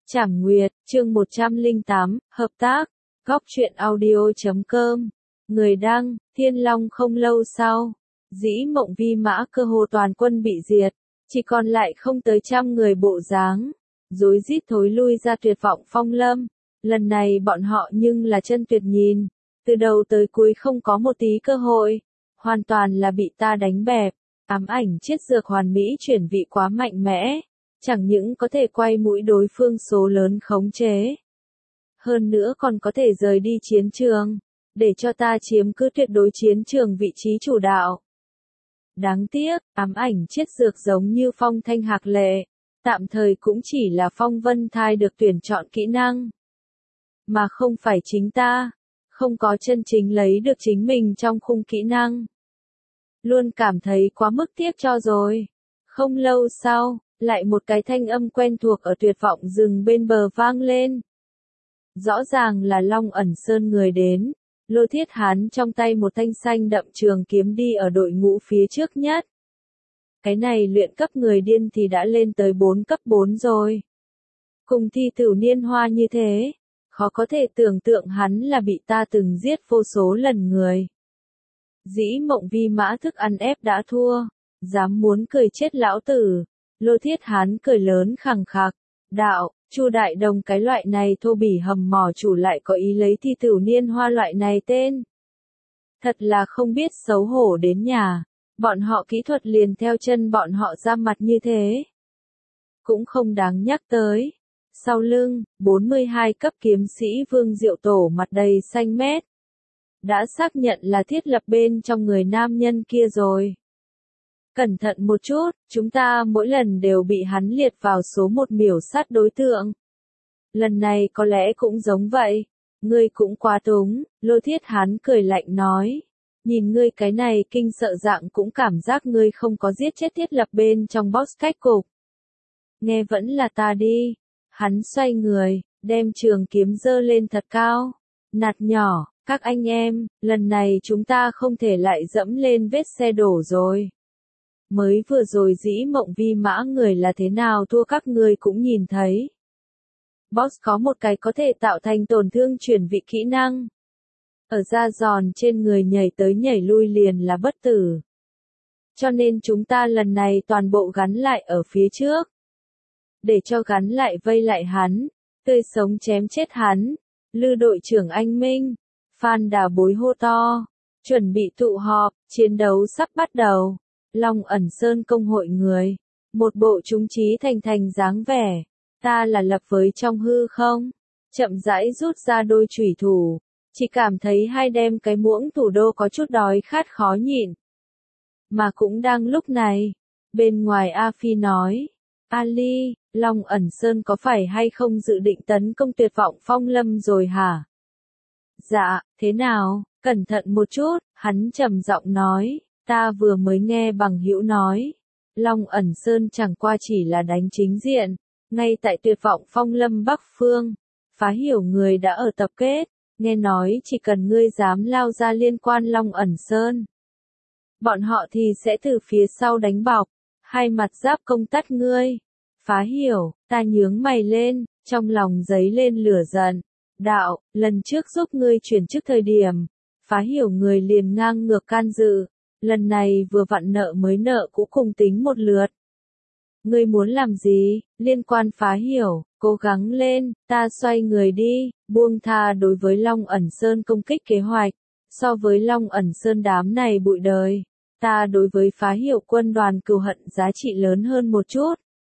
Trảm Nguyệt, chương 108, hợp tác, góc truyện audio.com. Người đăng, Thiên Long. Không lâu sau, Dĩ Mộng Vi Mã cơ hồ toàn quân bị diệt, chỉ còn lại không tới 100 người bộ dáng, rối rít thối lui ra Tuyệt Vọng Phong Lâm. Lần này bọn họ nhưng là chân tuyệt nhìn, từ đầu tới cuối không có một tí cơ hội, hoàn toàn là bị ta đánh bẹp. Ám ảnh chiết dược hoàn mỹ chuyển vị quá mạnh mẽ, chẳng những có thể quay mũi đối phương số lớn khống chế, hơn nữa còn có thể rời đi chiến trường, để cho ta chiếm cứ tuyệt đối chiến trường vị trí chủ đạo. Đáng tiếc, ám ảnh chiết dược giống như phong thanh hạc lệ, tạm thời cũng chỉ là phong vân thai được tuyển chọn kỹ năng, mà không phải chính ta, không có chân chính lấy được chính mình trong khung kỹ năng. Luôn cảm thấy quá mức tiếc cho rồi. Không lâu sau, lại một cái thanh âm quen thuộc ở Tuyệt Vọng rừng bên bờ vang lên. Rõ ràng là Long Ẩn Sơn người đến, Lô Thiết Hán trong tay một thanh xanh đậm trường kiếm đi ở đội ngũ phía trước nhất. Cái này luyện cấp người điên thì đã lên tới 4 cấp 4 rồi. Cùng thi thử niên hoa như thế, khó có thể tưởng tượng hắn là bị ta từng giết vô số lần người. Dĩ Mộng Vi Mã thức ăn ép đã thua, dám muốn cười chết lão tử. Lô Thiết Hán cười lớn khằng khặc, đạo, Chu Đại Đồng cái loại này thô bỉ hầm mỏ chủ lại có ý lấy thi tử niên hoa loại này tên. Thật là không biết xấu hổ đến nhà, bọn họ kỹ thuật liền theo chân bọn họ ra mặt như thế. Cũng không đáng nhắc tới. Sau lưng, 42 cấp kiếm sĩ Vương Diệu Tổ mặt đầy xanh mét. Đã xác nhận là thiết lập bên trong người nam nhân kia rồi. Cẩn thận một chút, chúng ta mỗi lần đều bị hắn liệt vào số 1 miểu sát đối tượng. Lần này có lẽ cũng giống vậy. Ngươi cũng quá túng, Lô Thiết Hán cười lạnh nói. Nhìn ngươi cái này kinh sợ dạng cũng cảm giác ngươi không có giết chết thiết lập bên trong boss cách cục. Nghe vẫn là ta đi. Hắn xoay người, đem trường kiếm giơ lên thật cao. Nạt nhỏ, các anh em, lần này chúng ta không thể lại dẫm lên vết xe đổ rồi. Mới vừa rồi Dĩ Mộng Vi Mã người là thế nào thua các ngươi cũng nhìn thấy. Boss có một cái có thể tạo thành tổn thương chuyển vị kỹ năng. Ở da giòn trên người nhảy tới nhảy lui liền là bất tử. Cho nên chúng ta lần này toàn bộ gắn lại ở phía trước. Để cho gắn lại vây lại hắn, tươi sống chém chết hắn. Lư đội trưởng anh Minh, Phan Đà Bối hô to, chuẩn bị tụ họp, chiến đấu sắp bắt đầu. Long Ẩn Sơn công hội người, một bộ chúng trí thành thành dáng vẻ, ta là lập với trong hư không, chậm rãi rút ra đôi chủy thủ, chỉ cảm thấy hai đem cái muỗng thủ đô có chút đói khát khó nhịn. Mà cũng đang lúc này, bên ngoài A Phi nói, Ali, Long Ẩn Sơn có phải hay không dự định tấn công Tuyệt Vọng Phong Lâm rồi hả? Dạ, thế nào, cẩn thận một chút, hắn trầm giọng nói. Ta vừa mới nghe bằng hữu nói, Long Ẩn Sơn chẳng qua chỉ là đánh chính diện, ngay tại Tuyệt Vọng Phong Lâm Bắc Phương, phá hiểu người đã ở tập kết, nghe nói chỉ cần ngươi dám lao ra liên quan Long Ẩn Sơn. Bọn họ thì sẽ từ phía sau đánh bọc, hai mặt giáp công tắt ngươi. Phá hiểu, ta nhướng mày lên, trong lòng dấy lên lửa giận. Đạo, lần trước giúp ngươi chuyển chức thời điểm, phá hiểu người liền ngang ngược can dự. Lần này vừa vặn nợ mới nợ cũ cùng tính một lượt. Ngươi muốn làm gì? Liên quan phá hiểu, cố gắng lên, ta xoay người đi, buông tha đối với Long Ẩn Sơn công kích kế hoạch. So với Long Ẩn Sơn đám này bụi đời, ta đối với phá hiểu quân đoàn cừu hận giá trị lớn hơn một chút.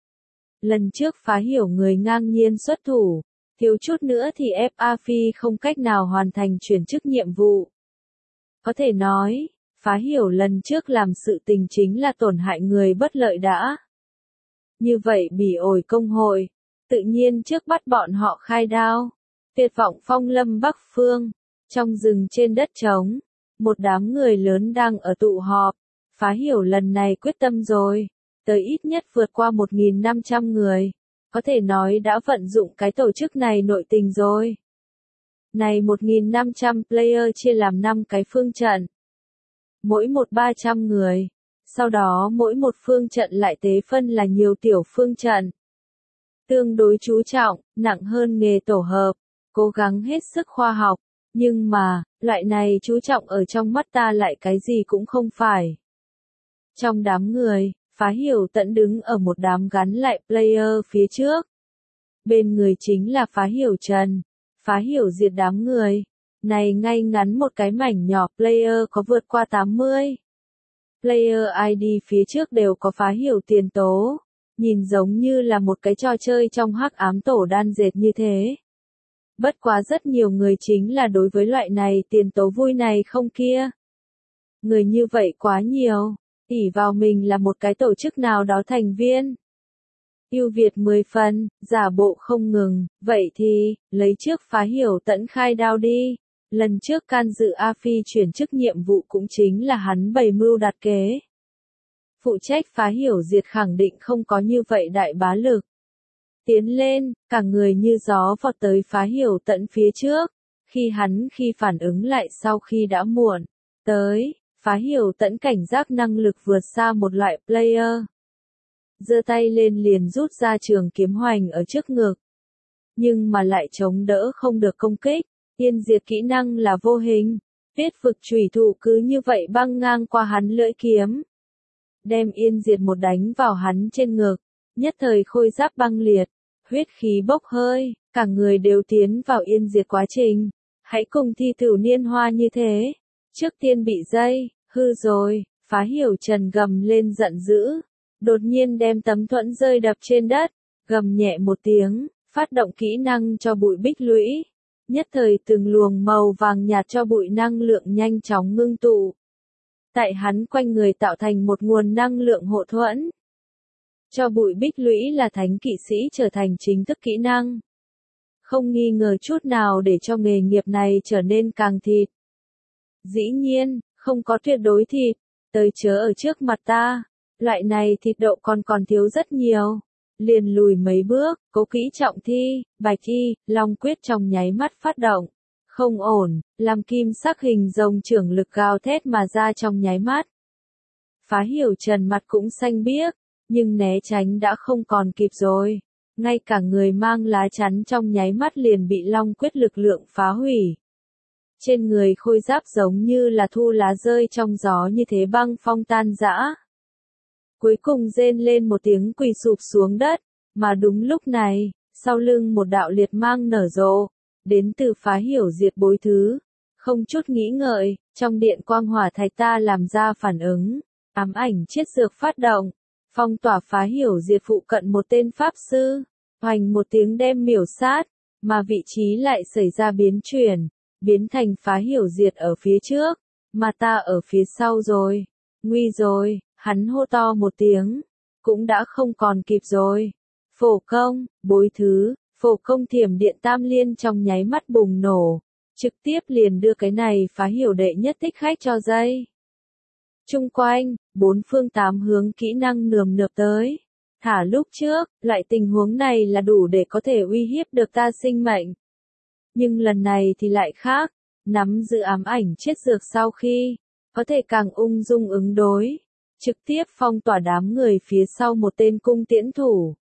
Lần trước phá hiểu người ngang nhiên xuất thủ, thiếu chút nữa thì ép A Phi không cách nào hoàn thành chuyển chức nhiệm vụ. Có thể nói, phá hiểu lần trước làm sự tình chính là tổn hại người bất lợi đã. Như vậy bỉ ổi công hội, tự nhiên trước bắt bọn họ khai đao. Tuyệt Vọng Phong Lâm Bắc Phương, trong rừng trên đất trống, một đám người lớn đang ở tụ họp. Phá hiểu lần này quyết tâm rồi, tới ít nhất vượt qua 1.500 người, có thể nói đã vận dụng cái tổ chức này nội tình rồi. Này 1.500 player chia làm 5 cái phương trận. Mỗi một 300 người, sau đó mỗi một phương trận lại tế phân là nhiều tiểu phương trận. tương đối chú trọng, nặng hơn nghề tổ hợp, cố gắng hết sức khoa học, nhưng mà, loại này chú trọng ở trong mắt ta lại cái gì cũng không phải. Trong đám người, Phá Hiểu Tẫn đứng ở một đám gắn lại player phía trước. Bên người chính là Phá Hiểu Trần, Phá Hiểu Diệt đám người. Này ngay ngắn một cái mảnh nhỏ player có vượt qua 80. Player ID phía trước đều có Phá Hiểu tiền tố. Nhìn giống như là một cái trò chơi trong hắc ám tổ đan dệt như thế. Bất quá rất nhiều người chính là đối với loại này tiền tố vui này không kia. Người như vậy quá nhiều, ỷ vào mình là một cái tổ chức nào đó thành viên. Ưu việt 10 phần, giả bộ không ngừng, vậy thì, lấy trước Phá Hiểu Tẫn khai đao đi. Lần trước can dự A Phi chuyển chức nhiệm vụ cũng chính là hắn bày mưu đặt kế. Phụ trách Phá Hiểu Diệt khẳng định không có như vậy đại bá lực. Tiến lên, cả người như gió vọt tới Phá Hiểu Tẫn phía trước. Khi phản ứng lại sau khi đã muộn. Tới, Phá Hiểu Tẫn cảnh giác năng lực vượt xa một loại player. Giơ tay lên liền rút ra trường kiếm hoành ở trước ngực. Nhưng mà lại chống đỡ không được công kích. Yên diệt kỹ năng là vô hình. Tuyết vực chủy thủ cứ như vậy băng ngang qua hắn lưỡi kiếm. Đem yên diệt một đánh vào hắn trên ngực. Nhất thời khôi giáp băng liệt. Huyết khí bốc hơi. Cả người đều tiến vào yên diệt quá trình. Hãy cùng thi tử niên hoa như thế. Trước tiên bị dây. Hư rồi. Phá Hiểu Trần gầm lên giận dữ. Đột nhiên đem tấm thuẫn rơi đập trên đất. Gầm nhẹ một tiếng. Phát động kỹ năng cho bụi bích lũy. Nhất thời từng luồng màu vàng nhạt cho bụi năng lượng nhanh chóng ngưng tụ. Tại hắn quanh người tạo thành một nguồn năng lượng hộ thuẫn. Cho bụi bích lũy là thánh kỵ sĩ trở thành chính thức kỹ năng. Không nghi ngờ chút nào để cho nghề nghiệp này trở nên càng thịt. Dĩ nhiên, không có tuyệt đối thịt, tới chớ ở trước mặt ta. Loại này thịt độ còn thiếu rất nhiều. Liền lùi mấy bước, cố kỹ trọng thi, bạch y, long quyết trong nháy mắt phát động. Không ổn, làm kim sắc hình rồng trưởng lực gào thét mà ra trong nháy mắt. Phá Hiểu Trần mặt cũng xanh biếc, nhưng né tránh đã không còn kịp rồi. Ngay cả người mang lá chắn trong nháy mắt liền bị long quyết lực lượng phá hủy. Trên người khôi giáp giống như là thu lá rơi trong gió như thế băng phong tan rã. Cuối cùng rên lên một tiếng quỳ sụp xuống đất, mà đúng lúc này, sau lưng một đạo liệt mang nở rộ, đến từ Phá Hiểu Diệt bối thứ. Không chút nghĩ ngợi, trong điện quang hỏa thạch ta làm ra phản ứng, ám ảnh chiết dược phát động, phong tỏa Phá Hiểu Diệt phụ cận một tên pháp sư, hoành một tiếng đem miểu sát, mà vị trí lại xảy ra biến chuyển, biến thành Phá Hiểu Diệt ở phía trước, mà ta ở phía sau rồi, nguy rồi. Hắn hô to một tiếng, cũng đã không còn kịp rồi. Phổ công, bối thứ, phổ công thiểm điện tam liên trong nháy mắt bùng nổ, trực tiếp liền đưa cái này Phá Hiểu đệ nhất thích khách cho dây. Trung quanh, bốn phương tám hướng kỹ năng nườm nượp tới. Thả lúc trước, loại tình huống này là đủ để có thể uy hiếp được ta sinh mệnh. Nhưng lần này thì lại khác, nắm giữ ám ảnh chết dược sau khi, có thể càng ung dung ứng đối. Trực tiếp phong tỏa đám người phía sau một tên cung tiễn thủ.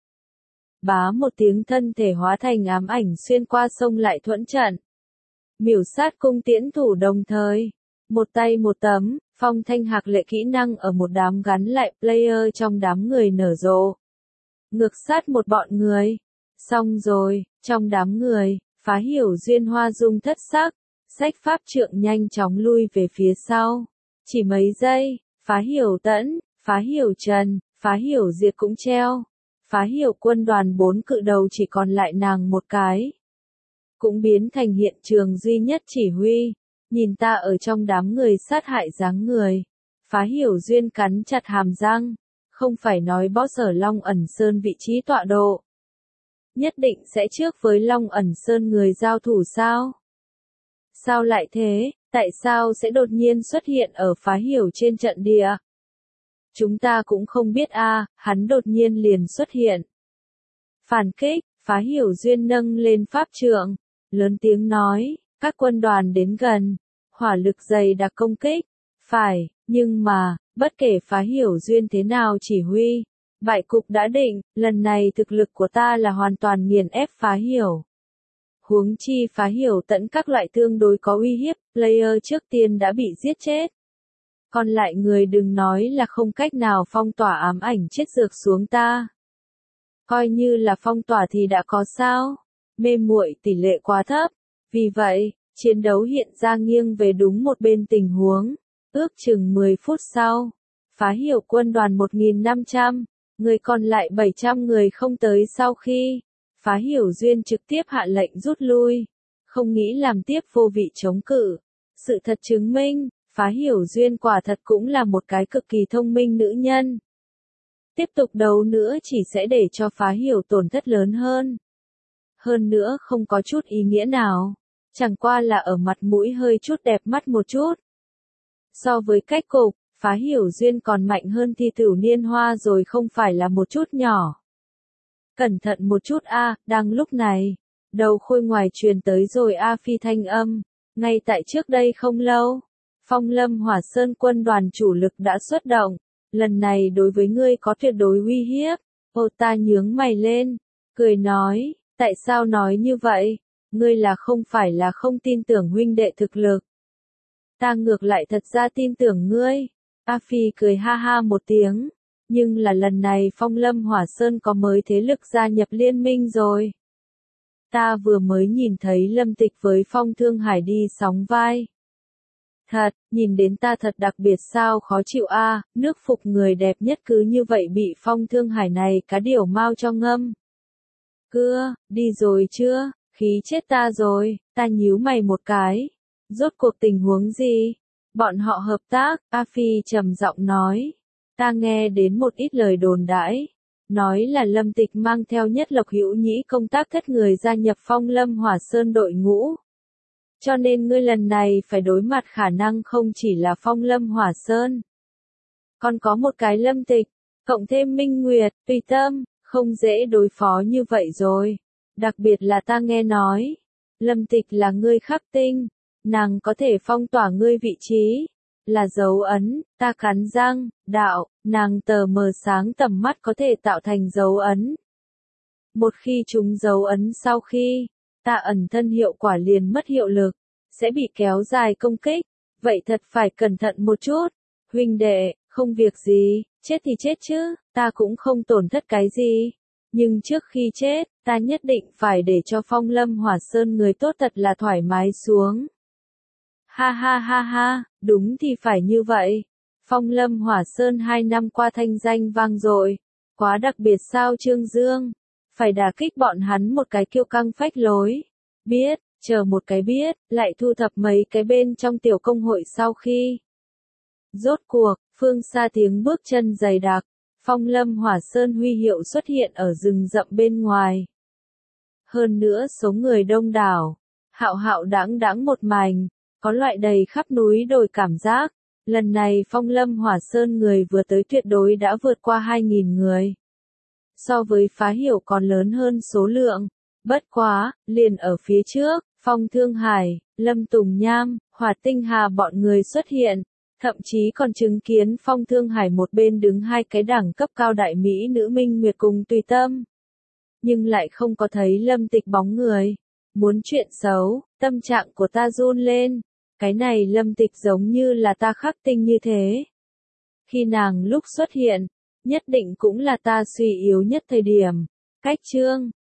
Bá một tiếng thân thể hóa thành ám ảnh xuyên qua sông lại thuẫn trận. Miểu sát cung tiễn thủ đồng thời. Một tay một tấm, phong thanh hạc lệ kỹ năng ở một đám gắn lại player trong đám người nở rộ. Ngược sát một bọn người. Xong rồi, trong đám người, Phá Hiểu duyên hoa dung thất sắc. Sách pháp trượng nhanh chóng lui về phía sau. Chỉ mấy giây. Phá Hiểu Tẫn, Phá Hiểu Trần, Phá Hiểu Diệt cũng treo. Phá Hiểu quân đoàn 4 cự đầu chỉ còn lại nàng một cái. Cũng biến thành hiện trường duy nhất chỉ huy. Nhìn ta ở trong đám người sát hại dáng người. Phá Hiểu duyên cắn chặt hàm răng. Không phải nói boss ở Long Ẩn Sơn vị trí tọa độ. Nhất định sẽ trước với Long Ẩn Sơn người giao thủ sao? Sao lại thế? Tại sao sẽ đột nhiên xuất hiện ở Phá Hiểu trên trận địa? Chúng ta cũng không biết hắn đột nhiên liền xuất hiện. Phản kích, Phá Hiểu duyên nâng lên pháp trượng, lớn tiếng nói, các quân đoàn đến gần, hỏa lực dày đặc công kích, phải, nhưng mà, bất kể Phá Hiểu duyên thế nào chỉ huy, Bại cục đã định, lần này thực lực của ta là hoàn toàn nghiền ép Phá Hiểu. Huống chi Phá Hiểu tận các loại tương đối có uy hiếp, player trước tiên đã bị giết chết. Còn lại người đừng nói là không cách nào phong tỏa ám ảnh chết dược xuống ta. Coi như là phong tỏa thì đã có sao? Mê muội tỷ lệ quá thấp. Vì vậy, chiến đấu hiện ra nghiêng về đúng một bên tình huống. Ước chừng 10 phút sau, Phá Hiểu quân đoàn 1.500, người còn lại 700 người không tới sau khi Phá Hiểu Duyên trực tiếp hạ lệnh rút lui, không nghĩ làm tiếp vô vị chống cự. Sự thật chứng minh, Phá Hiểu Duyên quả thật cũng là một cái cực kỳ thông minh nữ nhân. Tiếp tục đấu nữa chỉ sẽ để cho Phá Hiểu tổn thất lớn hơn. Hơn nữa không có chút ý nghĩa nào, chẳng qua là ở mặt mũi hơi chút đẹp mắt một chút. So với cách cục, Phá Hiểu Duyên còn mạnh hơn Thi Tửu Niên Hoa rồi không phải là một chút nhỏ. Cẩn thận một chút a, đang lúc này, đầu khôi ngoài truyền tới rồi A Phi thanh âm, ngay tại trước đây không lâu, Phong Lâm Hỏa Sơn quân đoàn chủ lực đã xuất động, lần này đối với ngươi có tuyệt đối uy hiếp. Ô ta nhướng mày lên, cười nói, tại sao nói như vậy, ngươi là không phải là không tin tưởng huynh đệ thực lực. Ta ngược lại thật ra tin tưởng ngươi. A Phi cười ha ha một tiếng. Nhưng là lần này Phong Lâm Hỏa Sơn có mới thế lực gia nhập liên minh rồi. Ta vừa mới nhìn thấy Lâm Tịch với Phong Thương Hải đi sóng vai. Thật, nhìn đến ta thật đặc biệt sao khó chịu a, nước phục người đẹp nhất cứ như vậy bị Phong Thương Hải này cá điểu mau cho ngâm. Cưa, đi rồi chưa, khí chết ta rồi, ta nhíu mày một cái. Rốt cuộc tình huống gì? Bọn họ hợp tác, A Phi trầm giọng nói. Ta nghe đến một ít lời đồn đãi, nói là Lâm Tịch mang theo Nhất Lộc Hữu Nhĩ công tác thất người gia nhập Phong Lâm Hỏa Sơn đội ngũ. Cho nên ngươi lần này phải đối mặt khả năng không chỉ là Phong Lâm Hỏa Sơn, còn có một cái Lâm Tịch, cộng thêm Minh Nguyệt, Tùy Tâm, không dễ đối phó như vậy rồi. Đặc biệt là ta nghe nói, Lâm Tịch là ngươi khắc tinh, nàng có thể phong tỏa ngươi vị trí, là dấu ấn, ta cắn răng, đạo, nàng tờ mờ sáng tầm mắt có thể tạo thành dấu ấn. Một khi chúng dấu ấn sau khi, ta ẩn thân hiệu quả liền mất hiệu lực, sẽ bị kéo dài công kích, vậy thật phải cẩn thận một chút. Huynh đệ, không việc gì, chết thì chết chứ, ta cũng không tổn thất cái gì. Nhưng trước khi chết, ta nhất định phải để cho Phong Lâm Hỏa Sơn người tốt thật là thoải mái xuống. Ha ha ha ha, đúng thì phải như vậy. Phong Lâm Hỏa Sơn 2 năm qua thanh danh vang dội, quá đặc biệt sao Trương Dương, phải đả kích bọn hắn một cái kiêu căng phách lối. Biết, chờ một cái biết, lại thu thập mấy cái bên trong tiểu công hội sau khi. Rốt cuộc, phương xa tiếng bước chân dày đặc, Phong Lâm Hỏa Sơn huy hiệu xuất hiện ở rừng rậm bên ngoài. Hơn nữa số người đông đảo, hạo hạo đãng đãng một mảnh, có loại đầy khắp núi đồi cảm giác. Lần này Phong Lâm Hỏa Sơn người vừa tới tuyệt đối đã vượt qua 2.000 người. So với Phá Hiểu còn lớn hơn số lượng. Bất quá, liền ở phía trước, Phong Thương Hải, Lâm Tùng Nham, Hỏa Tinh Hà bọn người xuất hiện. Thậm chí còn chứng kiến Phong Thương Hải một bên đứng hai cái đẳng cấp cao đại mỹ nữ Minh Nguyệt cùng Tùy Tâm. Nhưng lại không có thấy Lâm Tịch bóng người. Muốn chuyện xấu, tâm trạng của ta run lên. Cái này Lâm Tịch giống như là ta khắc tinh như thế. Khi nàng lúc xuất hiện, nhất định cũng là ta suy yếu nhất thời điểm. Cách chương